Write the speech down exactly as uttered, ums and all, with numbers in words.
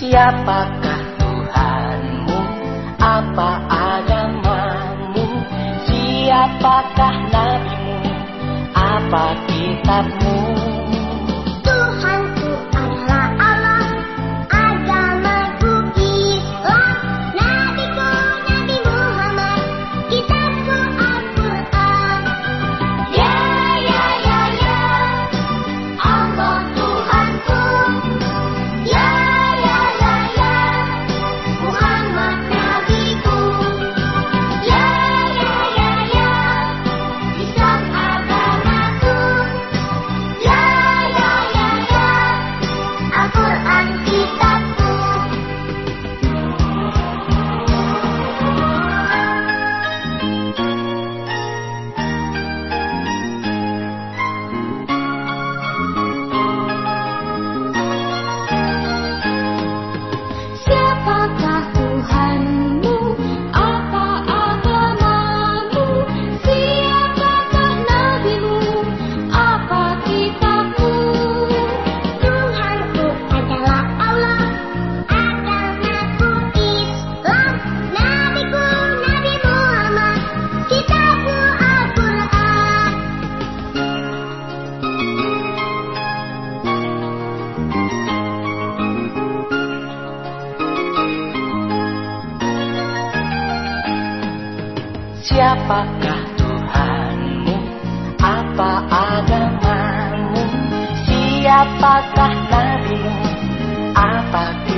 Siapakah Tuhanmu? Apa agamamu? Siapakah nabimu? Apa kitabmu? Tuhanku adalah Allah, agamaku Islam, nabiku Nabi Muhammad, kitabku Al-Quran. Ya, ya, ya, ya, Allah Tuhanku. Ya, ya, ya, ya, Muhammad nabiku. Ya, ya, ya, ya, Islam agamaku. Ya, ya, ya, ya, Al-Quran kitabku. Siapakah Tuhanmu? Apa agamamu? Siapakah nabimu? Apa kitabmu? Tuhanku adalah Allah, agamaku Islam, nabiku Nabi Muhammad, kitabku Al-Quran. Siapakah Tuhanmu? Apa agamamu? Siapakah nabimu? Apa